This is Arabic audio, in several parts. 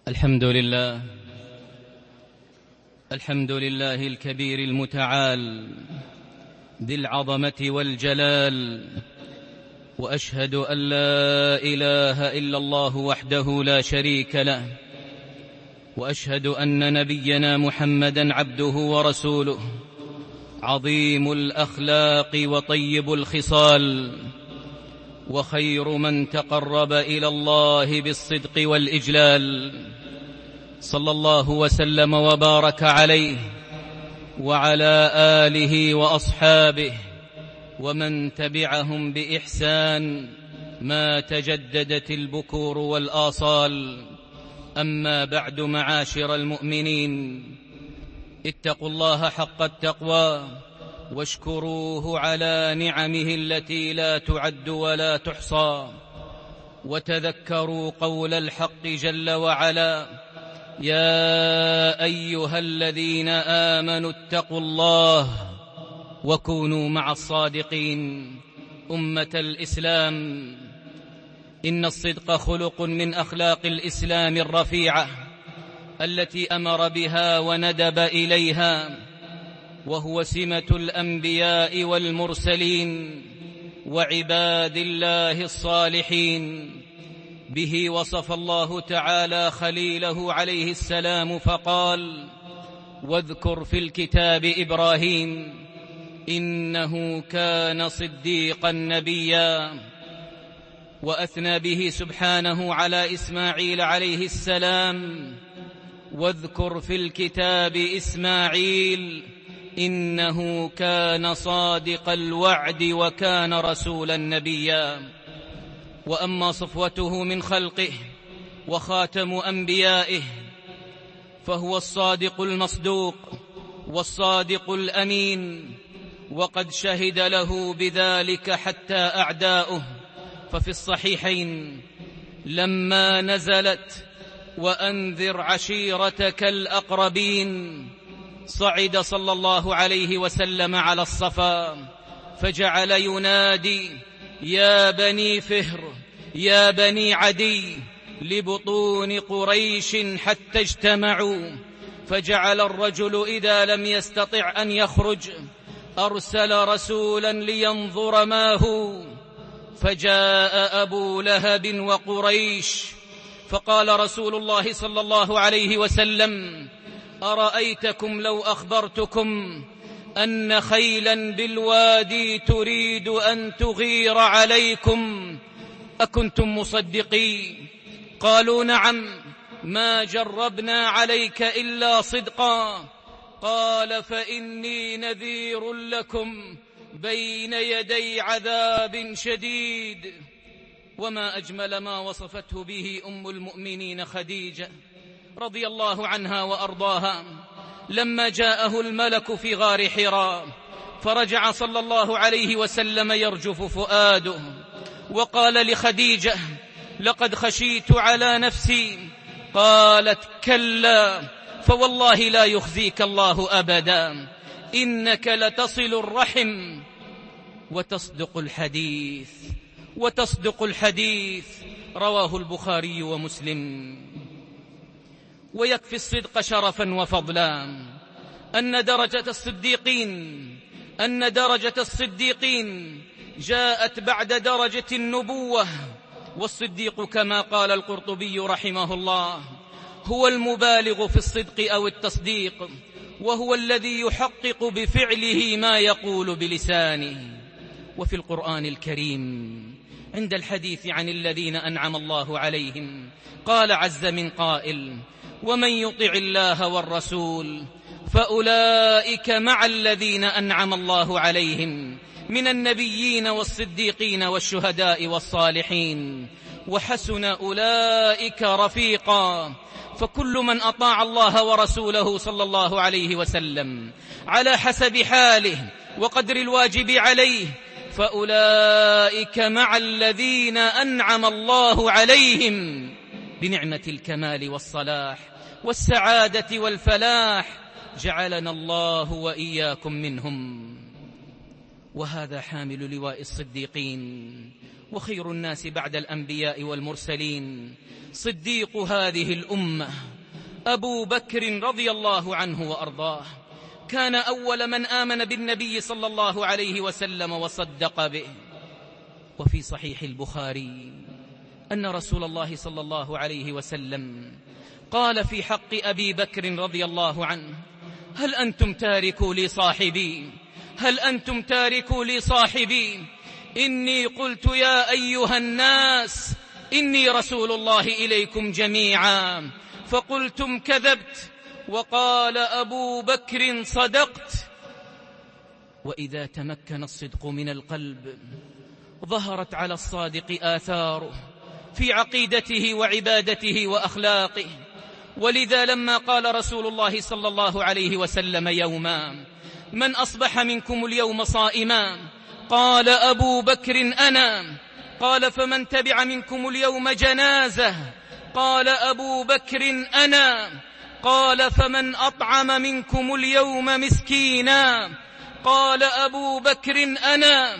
الحمد لله الكبير المتعال ذي العظمة والجلال، وأشهد أن لا إله إلا الله وحده لا شريك له، وأشهد أن نبينا محمدا عبده ورسوله، عظيم الأخلاق وطيب الخصال، وخير من تقرب إلى الله بالصدق والإجلال، صلى الله وسلم وبارك عليه وعلى آله وأصحابه ومن تبعهم بإحسان ما تجددت البكور والآصال. أما بعد، معاشر المؤمنين، اتقوا الله حق التقوى واشكروه على نعمه التي لا تعد ولا تحصى، وتذكروا قول الحق جل وعلا: يا أيها الذين آمنوا اتقوا الله وكونوا مع الصادقين. أمة الإسلام، إن الصدق خلق من أخلاق الإسلام الرفيعة التي أمر بها وندب إليها، وهو سمة الأنبياء والمرسلين وعباد الله الصالحين. به وصف الله تعالى خليله عليه السلام فقال: واذكر في الكتاب إبراهيم إنه كان صديقا نبيا. وأثنى به سبحانه على إسماعيل عليه السلام: واذكر في الكتاب إسماعيل إنه كان صادق الوعد وكان رسولا نبيا. وأما صفوته من خلقه وخاتم أنبيائه فهو الصادق المصدوق والصادق الأمين، وقد شهد له بذلك حتى أعداؤه. ففي الصحيحين لما نزلت وأنذر عشيرتك الأقربين، صعد صلى الله عليه وسلم على الصفا فجعل ينادي: يا بني فهر، يا بني عدي، لبطون قريش حتى اجتمعوا. فجعل الرجل إذا لم يستطع أن يخرج أرسل رسولا لينظر ما هو، فجاء أبو لهب وقريش، فقال رسول الله صلى الله عليه وسلم: أرأيتكم لو أخبرتكم أن خيلا بالوادي تريد أن تغير عليكم أكنتم مصدقين؟ قالوا: نعم، ما جربنا عليك إلا صدقا. قال: فإني نذير لكم بين يدي عذاب شديد. وما أجمل ما وصفته به أم المؤمنين خديجة رضي الله عنها وأرضاها لما جاءه الملك في غار حراء، فرجع صلى الله عليه وسلم يرجف فؤاده، وقال لخديجة: لقد خشيت على نفسي. قالت: كلا، فوالله لا يخزيك الله أبدا، إنك لتصل الرحم وتصدق الحديث. رواه البخاري ومسلم. ويكفي الصدق شرفا وفضلا أن درجة الصديقين جاءت بعد درجة النبوة. والصديق كما قال القرطبي رحمه الله هو المبالغ في الصدق أو التصديق، وهو الذي يحقق بفعله ما يقول بلسانه. وفي القرآن الكريم عند الحديث عن الذين أنعم الله عليهم قال عز من قائل: ومن يطع الله والرسول فأولئك مع الذين أنعم الله عليهم من النبيين والصديقين والشهداء والصالحين وحسن أولئك رفيقا. فكل من أطاع الله ورسوله صلى الله عليه وسلم على حسب حاله وقدر الواجب عليه فأولئك مع الذين أنعم الله عليهم بنعمة الكمال والصلاح والسعادة والفلاح، جعلنا الله وإياكم منهم. وهذا حامل لواء الصديقين، وخير الناس بعد الأنبياء والمرسلين صديق هذه الأمة أبو بكر رضي الله عنه وأرضاه، كان أول من آمن بالنبي صلى الله عليه وسلم وصدق به. وفي صحيح البخاري أن رسول الله صلى الله عليه وسلم قال في حق أبي بكر رضي الله عنه: هل أنتم تاركوا لي صاحبي؟ هل أنتم تاركوا لي صاحبي؟ إني قلت يا أيها الناس إني رسول الله إليكم جميعا، فقلتم كذبت، وقال أبو بكر صدقت. وإذا تمكن الصدق من القلب ظهرت على الصادق آثاره في عقيدته وعبادته وأخلاقه. ولذا لما قال رسول الله صلى الله عليه وسلم يوما: من أصبح منكم اليوم صائما؟ قال أبو بكر أنا. قال فمن تبع منكم اليوم جنازة؟ قال أبو بكر أنا. قال فمن أطعم منكم اليوم مسكينا؟ قال أبو بكر أنا.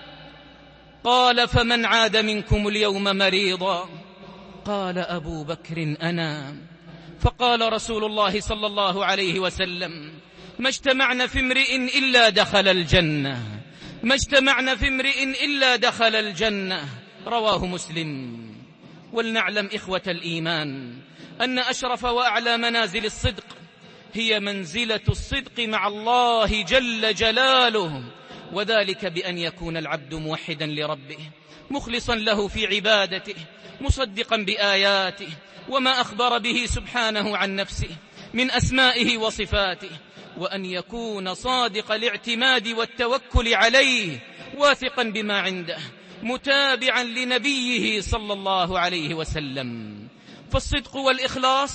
قال فمن عاد منكم اليوم مريضا؟ قال أبو بكر أنا. فقال رسول الله صلى الله عليه وسلم: ما اجتمعنا في امرئ إلا دخل الجنة، ما اجتمعنا في امرئ إلا دخل الجنة. رواه مسلم. ولنعلم إخوة الإيمان أن أشرف وأعلى منازل الصدق هي منزلة الصدق مع الله جل جلاله، وذلك بأن يكون العبد موحدا لربه مخلصا له في عبادته، مصدقا بآياته وما أخبر به سبحانه عن نفسه من أسمائه وصفاته، وأن يكون صادق الاعتماد والتوكل عليه، واثقا بما عنده، متابعا لنبيه صلى الله عليه وسلم. فالصدق والإخلاص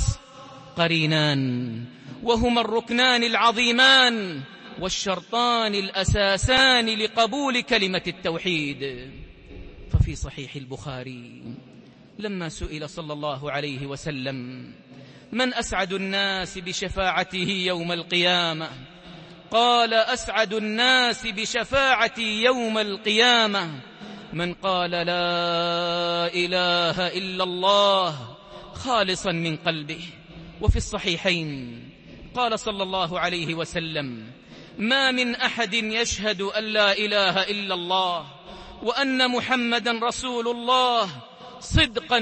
قرينان، وهما الركنان العظيمان والشرطان الأساسان لقبول كلمة التوحيد. ففي صحيح البخاري لما سئل صلى الله عليه وسلم: من أسعد الناس بشفاعته يوم القيامة؟ قال: أسعد الناس بشفاعتي يوم القيامة من قال لا إله إلا الله خالصا من قلبه. وفي الصحيحين قال صلى الله عليه وسلم: ما من أحد يشهد أن لا إله إلا الله وأن محمدا رسول الله صدقا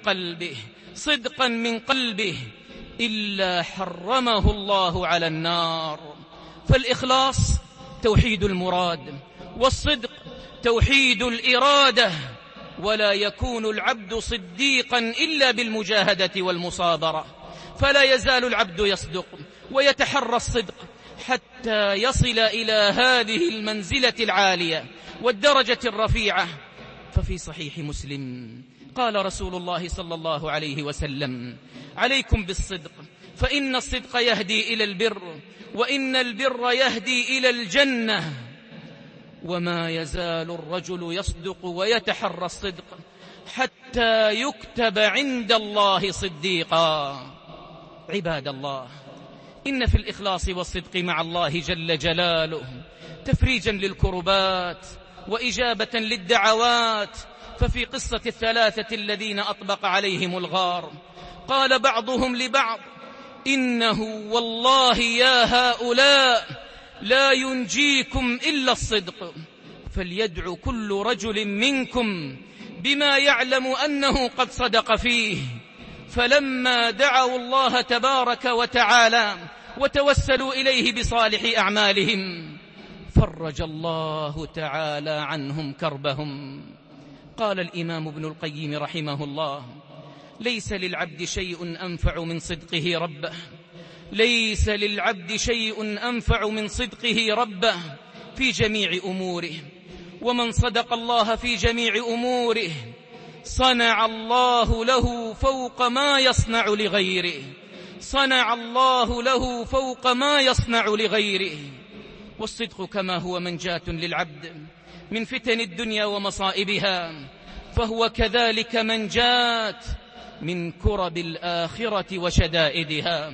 من قلبه إلا حرمه الله على النار. فالإخلاص توحيد المراد، والصدق توحيد الإرادة، ولا يكون العبد صديقا إلا بالمجاهدة والمصابرة. فلا يزال العبد يصدق ويتحرى الصدق حتى يصل إلى هذه المنزلة العالية والدرجة الرفيعة. ففي صحيح مسلم قال رسول الله صلى الله عليه وسلم: عليكم بالصدق، فإن الصدق يهدي إلى البر، وإن البر يهدي إلى الجنة. وما يزال الرجل يصدق ويتحرى الصدق حتى يكتب عند الله صديقا. عباد الله، إن في الإخلاص والصدق مع الله جل جلاله تفريجا للكربات وإجابة للدعوات. ففي قصة الثلاثة الذين أطبق عليهم الغار قال بعضهم لبعض: إنه والله يا هؤلاء لا ينجيكم إلا الصدق، فليدعو كل رجل منكم بما يعلم أنه قد صدق فيه. فلما دعوا الله تبارك وتعالى وتوسلوا إليه بصالح أعمالهم فرج الله تعالى عنهم كربهم. قال الإمام ابن القيم رحمه الله: ليس للعبد شيء أنفع من صدقه ربه، ليس للعبد شيء أنفع من صدقه ربه في جميع أموره. ومن صدق الله في جميع أموره صنع الله له فوق ما يصنع لغيره، صنع الله له فوق ما يصنع لغيره. والصدق كما هو منجاة للعبد من فتن الدنيا ومصائبها، فهو كذلك منجاة من كرب الآخرة وشدائدها.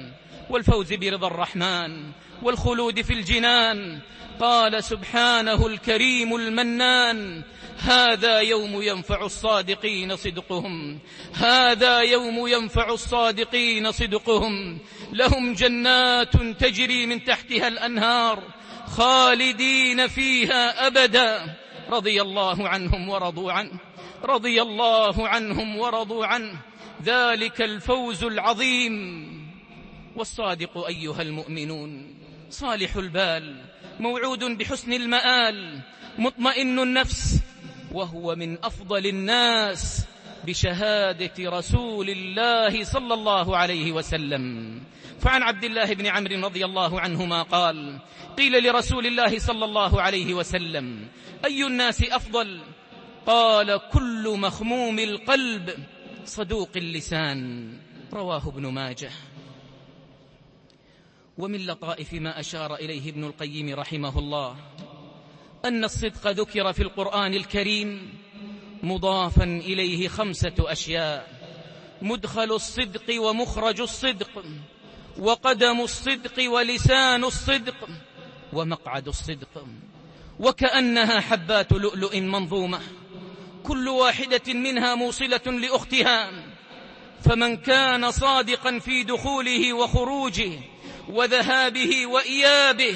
والفوز برضا الرحمن والخلود في الجنان. قال سبحانه الكريم المنان: هذا يوم ينفع الصادقين صدقهم، هذا يوم ينفع الصادقين صدقهم، لهم جنات تجري من تحتها الأنهار خالدين فيها أبدا، رضي الله عنهم ورضوا عنه، رضي الله عنهم ورضوا عنه، ذلك الفوز العظيم. والصادق أيها المؤمنون صالح البال، موعود بحسن المآل، مطمئن النفس، وهو من أفضل الناس بشهادة رسول الله صلى الله عليه وسلم. فعن عبد الله بن عمرو رضي الله عنهما قال: قيل لرسول الله صلى الله عليه وسلم: أي الناس أفضل؟ قال: كل مخموم القلب صدوق اللسان، رواه ابن ماجه. ومن لطائف ما أشار إليه ابن القيم رحمه الله أن الصدق ذكر في القرآن الكريم مضافا إليه 5 أشياء: مدخل الصدق ومخرج الصدق، وقدم الصدق ولسان الصدق، ومقعد الصدق، وكأنها حبات لؤلؤ منظومة، كل واحدة منها موصلة لأختها، فمن كان صادقا في دخوله وخروجه وذهابه وإيابه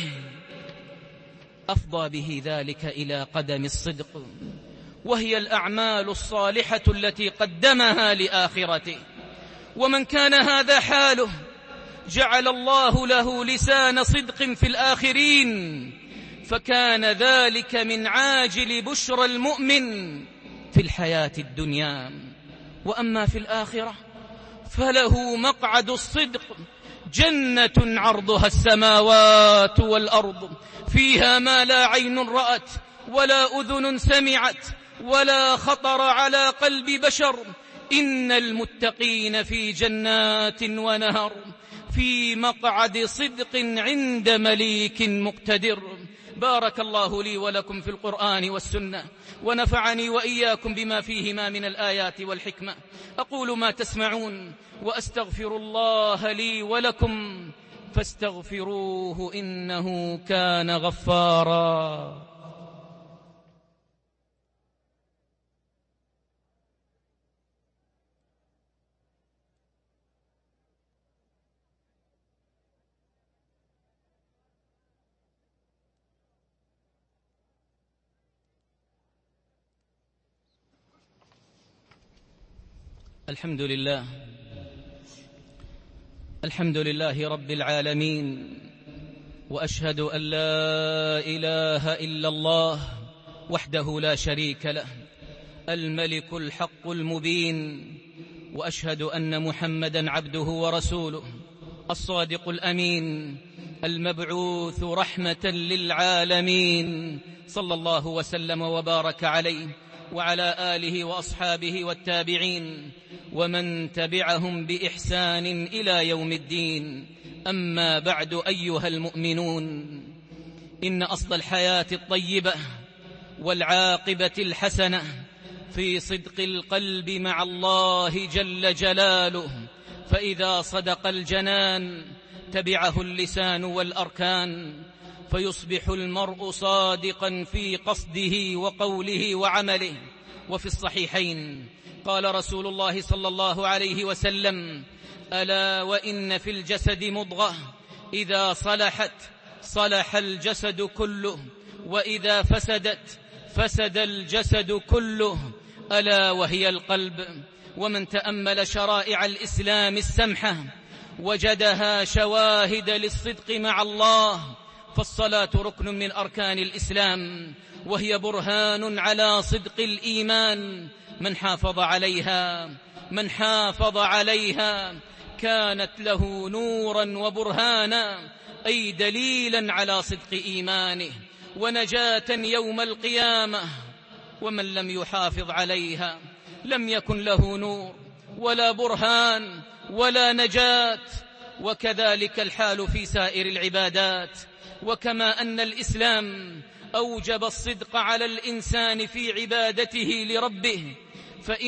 أفضى به ذلك إلى قدم الصدق، وهي الأعمال الصالحة التي قدمها لآخرته. ومن كان هذا حاله جعل الله له لسان صدق في الآخرين، فكان ذلك من عاجل بشرى المؤمن في الحياة الدنيا. وأما في الآخرة فله مقعد الصدق، جنة عرضها السماوات والأرض، فيها ما لا عين رأت ولا أذن سمعت ولا خطر على قلب بشر، إن المتقين في جنات ونهر، في مقعد صدق عند مليك مقتدر. بارك الله لي ولكم في القرآن والسنة، ونفعني وإياكم بما فيهما من الآيات والحكمة. أقول ما تسمعون وأستغفر الله لي ولكم فاستغفروه إنه كان غفارا. الحمد لله، الحمد لله رب العالمين، وأشهد أن لا إله إلا الله وحده لا شريك له، الملك الحق المبين، وأشهد أن محمدا عبده ورسوله الصادق الأمين المبعوث رحمة للعالمين، صلى الله وسلم وبارك عليه وعلى آله وأصحابه والتابعين ومن تبعهم بإحسان إلى يوم الدين. أما بعد أيها المؤمنون، إن أصل الحياة الطيبة والعاقبة الحسنة في صدق القلب مع الله جل جلاله، فإذا صدق الجنان تبعه اللسان والأركان، فيصبح المرء صادقا في قصده وقوله وعمله. وفي الصحيحين قال رسول الله صلى الله عليه وسلم: ألا وإن في الجسد مضغة إذا صلحت صلح الجسد كله، وإذا فسدت فسد الجسد كله، ألا وهي القلب. ومن تأمل شرائع الإسلام السمحة وجدها شواهد للصدق مع الله، فالصلاة ركن من أركان الإسلام، وهي برهان على صدق الإيمان. من حافظ عليها كانت له نورا وبرهانا، أي دليلا على صدق إيمانه ونجاة يوم القيامة. ومن لم يحافظ عليها لم يكن له نور ولا برهان ولا نجاة. وكذلك الحال في سائر العبادات. وكما أن الإسلام أوجب الصدق على الإنسان في عبادته لربه،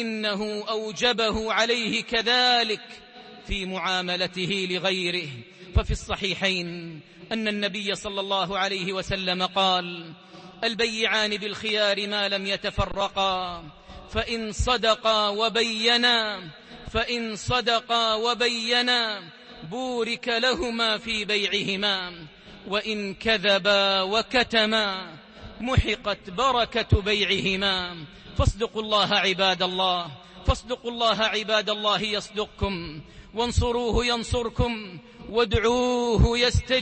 فإنه أوجبه عليه كذلك في معاملته لغيره، ففي الصحيحين أن النبي صلى الله عليه وسلم قال: البيعان بالخيار ما لم يتفرقا، فإن صدقا وبينا بورك لهما في بيعهما، وإن كذبا وكتما محقت بركة بيعهما. فاصدقوا الله عباد الله يصدقكم، وانصروه ينصركم، وادعوه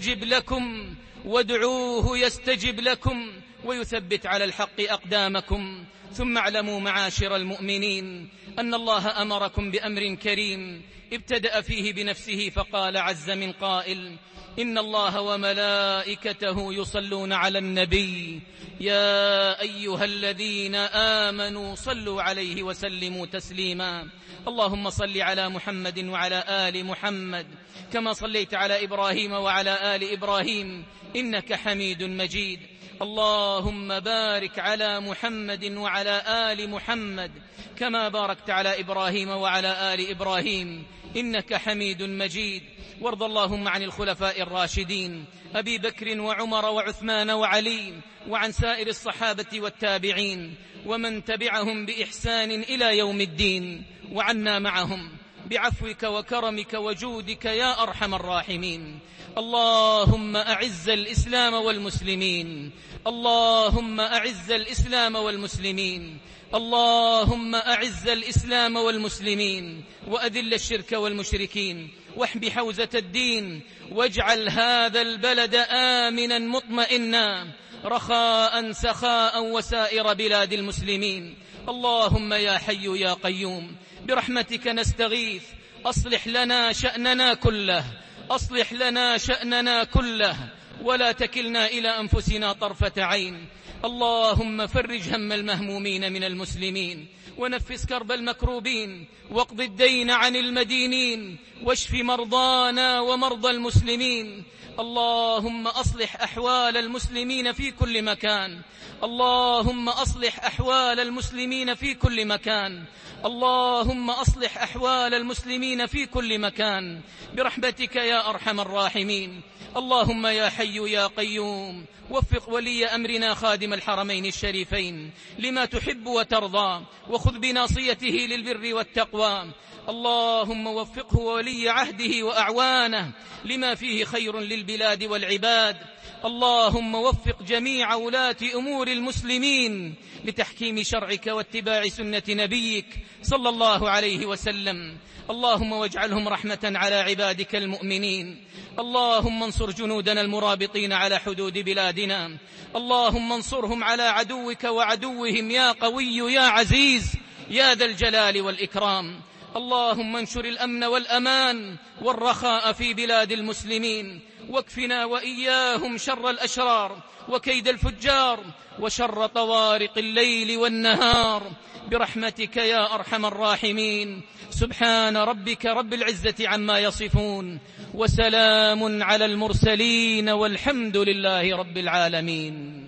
يستجب لكم ويثبت على الحق أقدامكم. ثم اعلموا معاشر المؤمنين أن الله أمركم بأمر كريم ابتدأ فيه بنفسه فقال عز من قائل: إن الله وملائكته يصلون على النبي يا أيها الذين آمنوا صلوا عليه وسلموا تسليما. اللهم صل على محمد وعلى آل محمد كما صليت على إبراهيم وعلى آل إبراهيم إنك حميد مجيد. اللهم بارك على محمد وعلى آل محمد كما باركت على إبراهيم وعلى آل إبراهيم إنك حميد مجيد. وارض اللهم عن الخلفاء الراشدين أبي بكر وعمر وعثمان وعلي، وعن سائر الصحابة والتابعين ومن تبعهم بإحسان إلى يوم الدين، وعنا معهم بعفوك وكرمك وجودك يا أرحم الراحمين. اللهم أعز الإسلام والمسلمين، اللهم أعز الإسلام والمسلمين، اللهم أعز الإسلام والمسلمين، وأذل الشرك والمشركين، واحم حوزة الدين، واجعل هذا البلد آمنا مطمئنا رخاء سخاء وسائر بلاد المسلمين. اللهم يا حي يا قيوم برحمتك نستغيث، أصلح لنا شأننا كله ولا تكلنا إلى أنفسنا طرفة عين. اللهم فرج هم المهمومين من المسلمين، ونفس كرب المكروبين، واقض الدين عن المدينين، واشف مرضانا ومرضى المسلمين. اللهم أصلح أحوال المسلمين في كل مكان، اللهم أصلح أحوال المسلمين في كل مكان، اللهم أصلح أحوال المسلمين في كل مكان برحمتك يا أرحم الراحمين. اللهم يا حي يا قيوم وفق ولي أمرنا خادم الحرمين الشريفين لما تحب وترضى، وخذ بناصيته للبر والتقوى. اللهم وفقه ولي عهده وأعوانه لما فيه خير للبلاد والعباد. اللهم وفق جميع ولاة أمور المسلمين لتحكيم شرعك واتباع سنة نبيك صلى الله عليه وسلم. اللهم واجعلهم رحمة على عبادك المؤمنين. اللهم انصر جنودنا المرابطين على حدود بلادنا، اللهم انصرهم على عدوك وعدوهم يا قوي يا عزيز يا ذا الجلال والإكرام. اللهم انشر الأمن والأمان والرخاء في بلاد المسلمين، واكفنا وإياهم شر الأشرار وكيد الفجار وشر طوارق الليل والنهار برحمتك يا أرحم الراحمين. سبحان ربك رب العزة عما يصفون، وسلام على المرسلين، والحمد لله رب العالمين.